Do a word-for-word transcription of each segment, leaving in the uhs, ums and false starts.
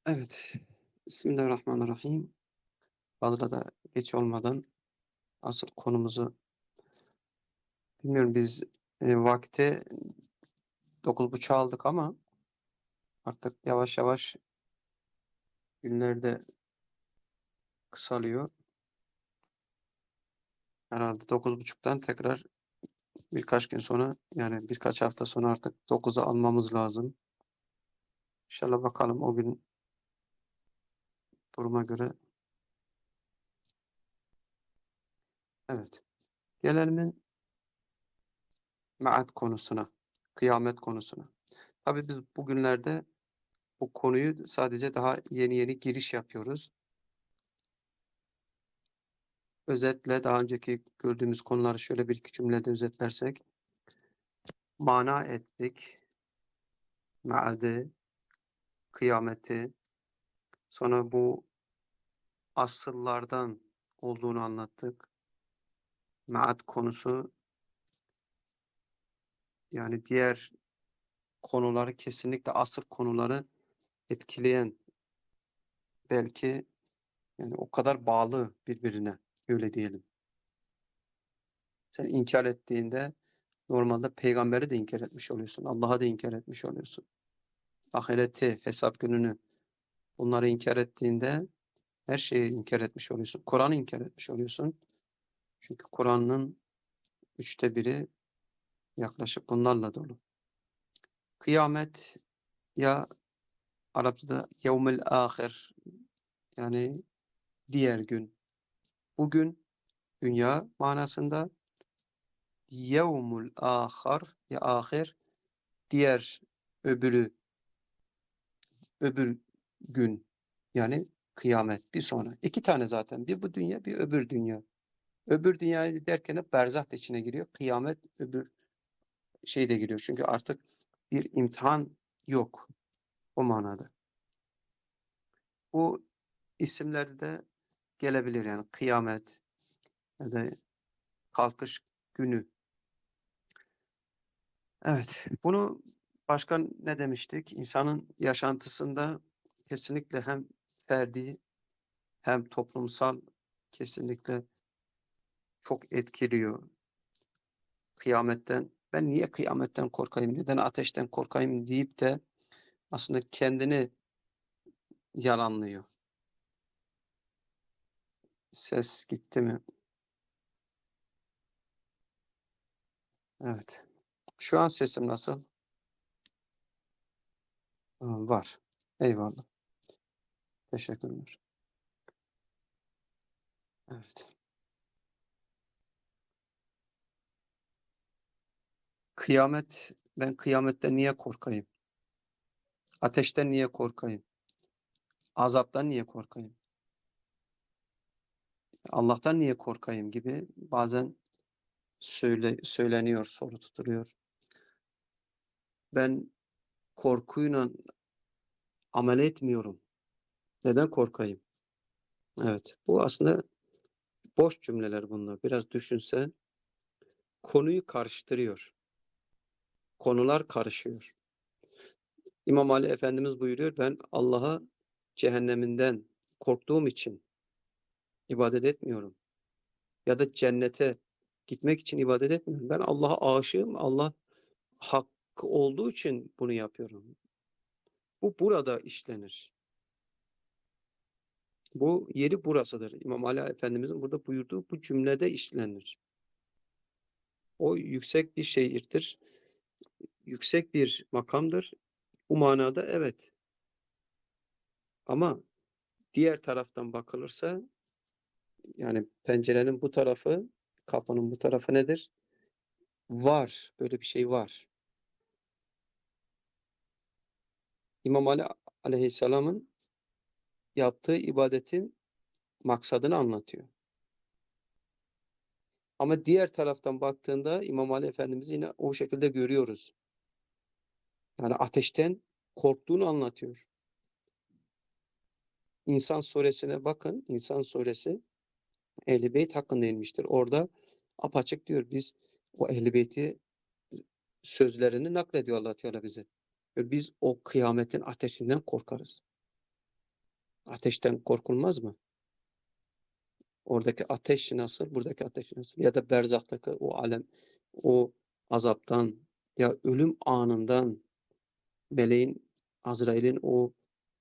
Evet. Bismillahirrahmanirrahim. Fazla da geç olmadan asıl konumuzu bilmiyorum biz, eee, vakti dokuz buçuğa aldık ama artık yavaş yavaş günler de kısalıyor. Herhâlde dokuz buçuktan tekrar birkaç gün sonra, yani birkaç hafta sonra artık dokuza almamız lazım. İnşallah bakalım o gün duruma göre. Evet. Gelelim me'ad konusuna, kıyamet konusuna. Tabii biz bugünlerde bu konuyu sadece daha yeni yeni giriş yapıyoruz. Özetle daha önceki gördüğümüz konuları şöyle bir iki cümlede özetlersek, mana ettik, me'adi, kıyameti, sonra bu asıllardan olduğunu anlattık. Me'ad konusu, yani diğer konuları kesinlikle asıl konuları etkileyen, belki yani o kadar bağlı birbirine, öyle diyelim. Sen inkar ettiğinde normalde peygamberi de inkar etmiş oluyorsun, Allah'a da inkar etmiş oluyorsun. Ahireti, hesap gününü, bunları inkar ettiğinde her şeyi inkar etmiş oluyorsun. Kur'an'ı inkar etmiş oluyorsun. Çünkü Kur'an'ın üçte biri yaklaşık bunlarla dolu. Kıyamet, ya Arapçada yevmil ahir, yani diğer gün. Bugün dünya manasında, yevmul ahar ya ahir, diğer, öbürü, öbür gün, yani kıyamet bir sonra. İki tane zaten. Bir bu dünya, bir öbür dünya. Öbür dünyayı derken hep berzah da içine giriyor. Kıyamet öbür şey de giriyor. Çünkü artık bir imtihan yok o manada. Bu isimler de gelebilir, yani kıyamet ya da kalkış günü. Evet, bunu başka ne demiştik? İnsanın yaşantısında kesinlikle hem ferdi hem toplumsal kesinlikle çok etkiliyor kıyametten. Ben niye kıyametten korkayım, neden ateşten korkayım deyip de aslında kendini yalanlıyor. Ses gitti mi? Evet. Şu an sesim nasıl? Iıı, var. Eyvallah. Teşekkürler. Evet. Kıyamet, ben kıyametten niye korkayım? Ateşten niye korkayım? Azaptan niye korkayım? Allah'tan niye korkayım gibi bazen söyle söyleniyor, soru tutuluyor. Ben korkuyla amel etmiyorum. Neden korkayım? Evet, bu aslında boş cümleler bunlar. Biraz düşünse konuyu karıştırıyor. Konular karışıyor. İmam Ali Efendimiz buyuruyor, ben Allah'a cehenneminden korktuğum için ibadet etmiyorum. Ya da cennete gitmek için ibadet etmiyorum. Ben Allah'a aşığım. Allah hakkı olduğu için bunu yapıyorum. Bu burada işlenir. Bu yeri burasıdır. İmam Ali Efendimizin burada buyurduğu bu cümlede işlenir. O yüksek bir şehirdir. Yüksek bir makamdır. Bu manada evet. Ama diğer taraftan bakılırsa, yani pencerenin bu tarafı, kapının bu tarafı nedir? Var. Böyle bir şey var. İmam Ali Aleyhisselam'ın yaptığı ibadetin maksadını anlatıyor. Ama diğer taraftan baktığında İmam Ali Efendimiz'i yine o şekilde görüyoruz. Yani ateşten korktuğunu anlatıyor. İnsan suresine bakın. İnsan suresi Ehl-i Beyt hakkında inmiştir. Orada apaçık diyor, biz o Ehl-i Beyt'i sözlerini naklediyor Allah Teala bize. Biz o kıyametin ateşinden korkarız. Ateşten korkulmaz mı? Oradaki ateş nasıl, buradaki ateş nasıl? Ya da berzahtaki o alem, o azaptan, ya ölüm anından, meleğin, Azrail'in o,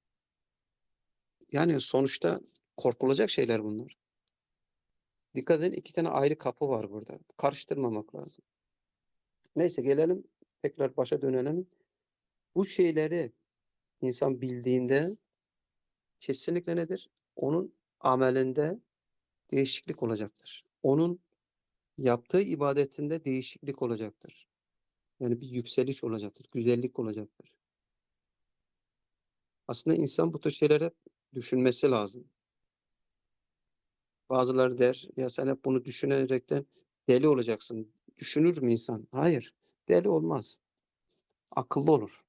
yani sonuçta korkulacak şeyler bunlar. Dikkat edin, iki tane ayrı kapı var burada. Karıştırmamak lazım. Neyse, gelelim tekrar başa dönelim. Bu şeyleri insan bildiğinde kesinlikle nedir? Onun amelinde değişiklik olacaktır. Onun yaptığı ibadetinde değişiklik olacaktır. Yani bir yükseliş olacaktır, güzellik olacaktır. Aslında insan bu tür şeyleri düşünmesi lazım. Bazıları der, ya sen hep bunu düşünerekten deli olacaksın. Düşünür mü insan? Hayır, deli olmaz. Akıllı olur.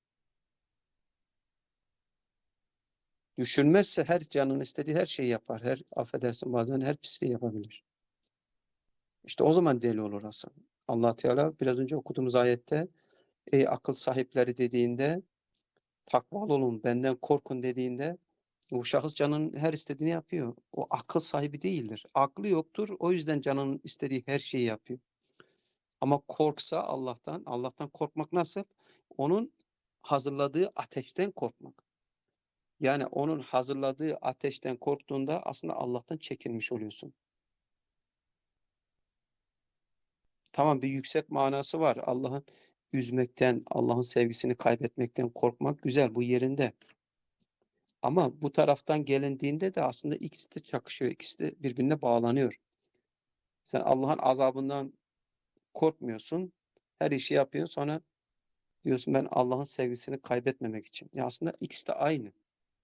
Düşünmezse her canın istediği her şeyi yapar. Her, affedersin, bazen her pisliği yapabilir. İşte o zaman deli olur aslında. Allah Teala biraz önce okuduğumuz ayette, ey akıl sahipleri dediğinde, takvalı olun, benden korkun dediğinde, o şahıs canının her istediğini yapıyor. O akıl sahibi değildir. Aklı yoktur. O yüzden canının istediği her şeyi yapıyor. Ama korksa Allah'tan, Allah'tan korkmak nasıl? Onun hazırladığı ateşten korkmak. Yani onun hazırladığı ateşten korktuğunda aslında Allah'tan çekinmiş oluyorsun. Tamam, bir yüksek manası var. Allah'ın üzmekten, Allah'ın sevgisini kaybetmekten korkmak güzel, bu yerinde. Ama bu taraftan gelindiğinde de aslında ikisi de çakışıyor, ikisi de birbirine bağlanıyor. Sen Allah'ın azabından korkmuyorsun, her işi yapıyorsun, sonra diyorsun ben Allah'ın sevgisini kaybetmemek için. Ya aslında ikisi de aynı.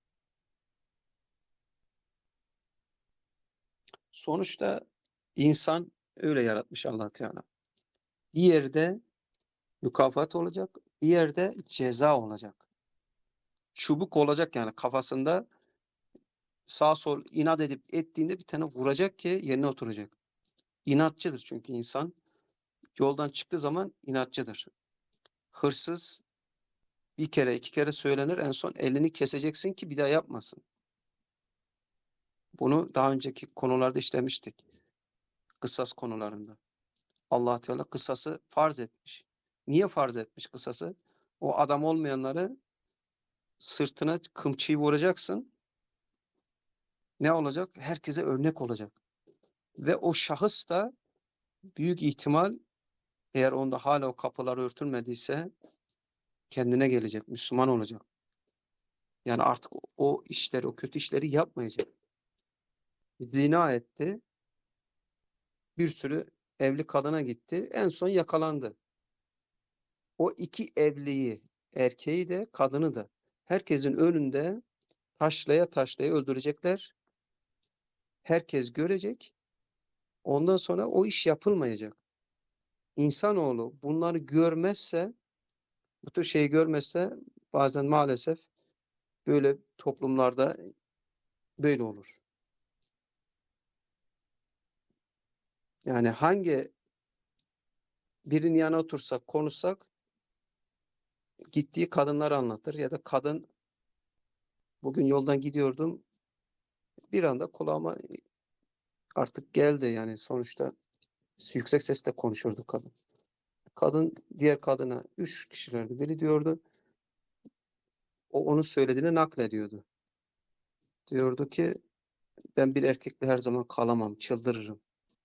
Sonuçta insan öyle yaratmış Allah Teala. Bir yerde mükafat olacak, bir yerde ceza olacak. Çubuk olacak, yani kafasında sağ sol inat edip ettiğinde bir tane vuracak ki yerine oturacak. İnatçıdır çünkü insan. Yoldan çıktığı zaman inatçıdır. Hırsız bir kere iki kere söylenir, en son elini keseceksin ki bir daha yapmasın. Bunu daha önceki konularda işlemiştik. Kısas konularında. Allah Teala kısası farz etmiş. Niye farz etmiş kısası? O adam olmayanları sırtına kımçıyı vuracaksın. Ne olacak? Herkese örnek olacak. Ve o şahıs da büyük ihtimal, eğer onda hala o kapılar örtülmediyse, kendine gelecek, Müslüman olacak. Yani artık o işleri, o kötü işleri yapmayacak. Zina etti, bir sürü evli kadına gitti, en son yakalandı. O iki evliyi, erkeği de kadını da herkesin önünde taşlaya taşlaya öldürecekler. Herkes görecek. Ondan sonra o iş yapılmayacak. İnsanoğlu bunları görmezse, bu tür şeyi görmezse, bazen maalesef böyle toplumlarda böyle olur. Yani hangi birinin yanına otursak, konuşsak, gittiği kadınları anlatır ya da kadın, bugün yoldan gidiyordum, bir anda kulağıma artık geldi, yani sonuçta yüksek sesle konuşurdu kadın. Kadın diğer kadına, üç kişilerdi, biri diyordu, o onun söylediğini naklediyordu. Diyordu ki ben bir erkekle her zaman kalamam, çıldırırım.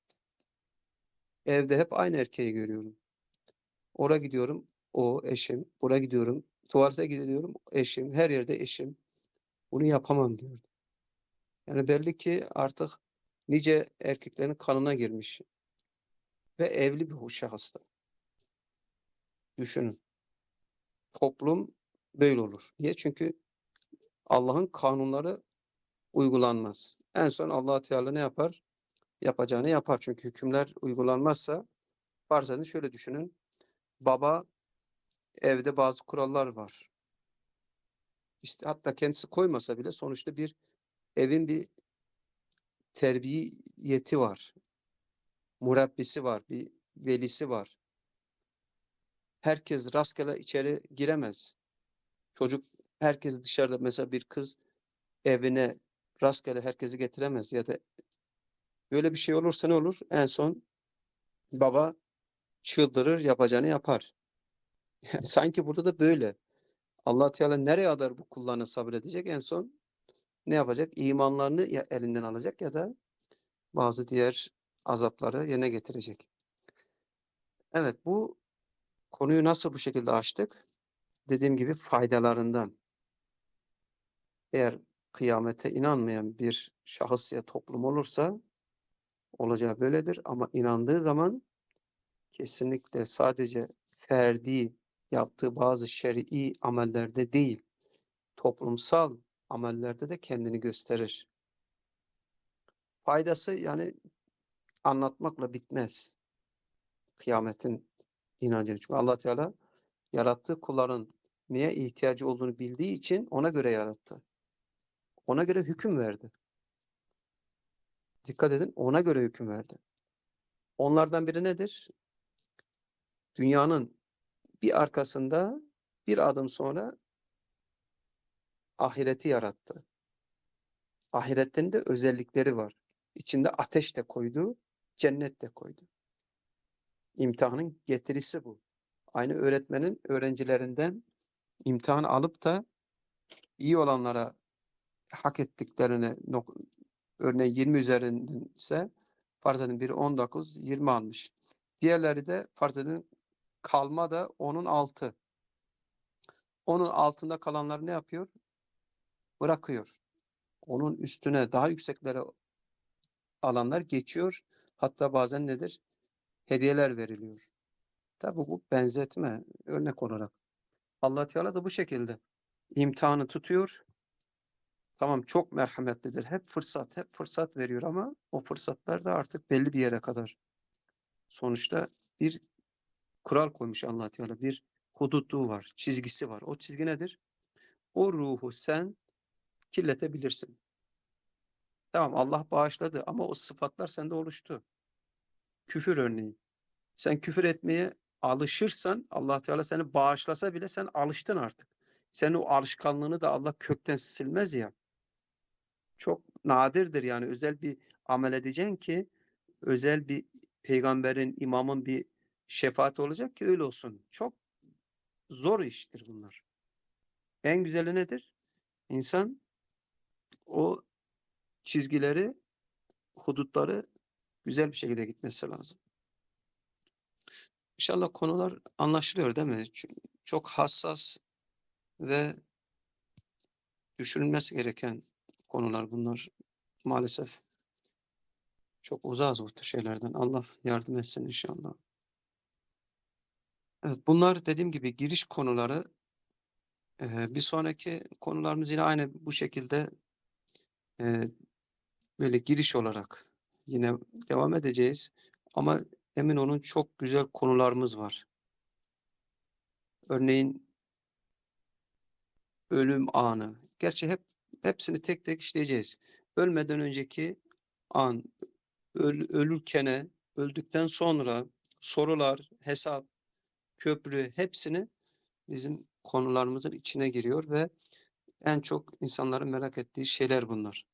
Evde hep aynı erkeği görüyorum. Oraya gidiyorum, o eşim. Buraya gidiyorum, tuvalete gidiyorum, eşim. Her yerde eşim. Bunu yapamam diyordu. Yani belli ki artık nice erkeklerin kanına girmiş ve evli bir şahıs da. Düşünün. Toplum böyle olur. Niye? Çünkü Allah'ın kanunları uygulanmaz. En son Allah Teala ne yapar? Yapacağını yapar. Çünkü hükümler uygulanmazsa, farz edin şöyle düşünün. Baba, evde bazı kurallar var. İşte hatta kendisi koymasa bile sonuçta bir evin bir terbiyeti var. Murabbisi var, bir velisi var. Herkes rastgele içeri giremez. Çocuk, herkes dışarıda, mesela bir kız evine rastgele herkesi getiremez ya da böyle bir şey olursa ne olur? En son baba çıldırır, yapacağını yapar. Sanki burada da böyle. Allah Teala nereye kadar bu kullarına sabredecek? En son ne yapacak? İmanlarını ya elinden alacak ya da bazı diğer azapları yerine getirecek. Evet, bu konuyu nasıl bu şekilde açtık? Dediğim gibi faydalarından. Eğer kıyamete inanmayan bir şahıs ya toplum olursa olacağı böyledir ama inandığı zaman kesinlikle sadece ferdi yaptığı bazı şer'i amellerde değil, toplumsal amellerde de kendini gösterir. Faydası yani anlatmakla bitmez kıyametin inancını. Çünkü Allah Teala yarattığı kulların neye ihtiyacı olduğunu bildiği için ona göre yarattı. Ona göre hüküm verdi. Dikkat edin, ona göre hüküm verdi. Onlardan biri nedir? Dünyanın bir arkasında bir adım sonra ahireti yarattı. Ahiretin de özellikleri var. İçinde ateş de koydu, cennet de koydu. İmtihanın getirisi bu. Aynı öğretmenin öğrencilerinden imtihan alıp da iyi olanlara hak ettiklerine örneğin yirmi üzerindense farz edin biri on dokuz, yirmi almış. Diğerleri de farz edin kalma da onun altı. Onun altında kalanlar ne yapıyor? Bırakıyor. Onun üstüne daha yükseklere alanlar geçiyor. Hatta bazen nedir? Hediyeler veriliyor. Tabi bu benzetme örnek olarak. Allah Teala da bu şekilde imtihanı tutuyor. Tamam çok merhametlidir. Hep fırsat, hep fırsat veriyor ama o fırsatlar da artık belli bir yere kadar. Sonuçta bir kural koymuş Allah Teala. Bir hududu var, çizgisi var. O çizgi nedir? O ruhu sen kirletebilirsin. Tamam Allah bağışladı ama o sıfatlar sende oluştu. Küfür örneğin. Sen küfür etmeye alışırsan Allah Teala seni bağışlasa bile sen alıştın artık. Senin o alışkanlığını da Allah kökten silmez ya. Çok nadirdir yani özel bir amel edeceksin ki özel bir peygamberin, imamın bir şefaati olacak ki öyle olsun. Çok zor iştir bunlar. En güzeli nedir? İnsan o çizgileri, hudutları güzel bir şekilde gitmesi lazım. İnşallah konular anlaşılıyor değil mi? Çünkü çok hassas ve düşünülmesi gereken konular bunlar. Maalesef çok uzağız bu tür şeylerden. Allah yardım etsin inşallah. Evet, bunlar dediğim gibi giriş konuları. Eee, bir sonraki konularımız yine aynı bu şekilde eee, böyle giriş olarak yine devam edeceğiz. Ama emin olun çok güzel konularımız var. Örneğin ölüm anı. Gerçi hep hepsini tek tek işleyeceğiz. Ölmeden önceki an, öl, ölürkene, öldükten sonra sorular, hesap, köprü hepsini bizim konularımızın içine giriyor ve en çok insanların merak ettiği şeyler bunlar.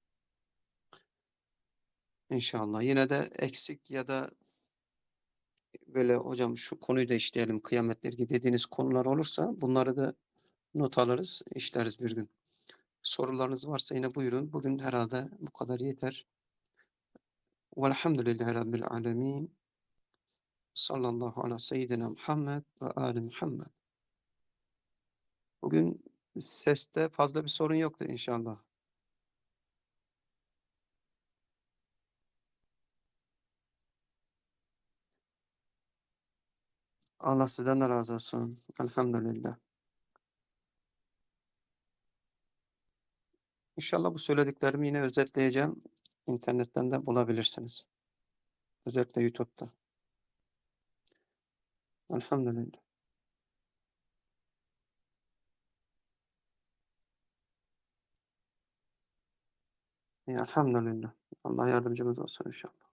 İnşallah. Yine de eksik ya da böyle hocam şu konuyu da işleyelim kıyametle ilgili dediğiniz konular olursa bunları da not alırız, işleriz bir gün. Sorularınız varsa yine buyurun. Bugün herhalde bu kadar yeter. Velhamdülillahi Rabbil alemin. Sallallahu ala seyyidina Muhammed ve ali Muhammed. Bugün seste fazla bir sorun yoktu inşallah. Allah sizden de razı olsun. Elhamdülillah. İnşallah bu söylediklerimi yine özetleyeceğim. İnternetten de bulabilirsiniz. Özellikle YouTube'da. Elhamdülillah. Ya, elhamdülillah. Allah yardımcımız olsun inşallah.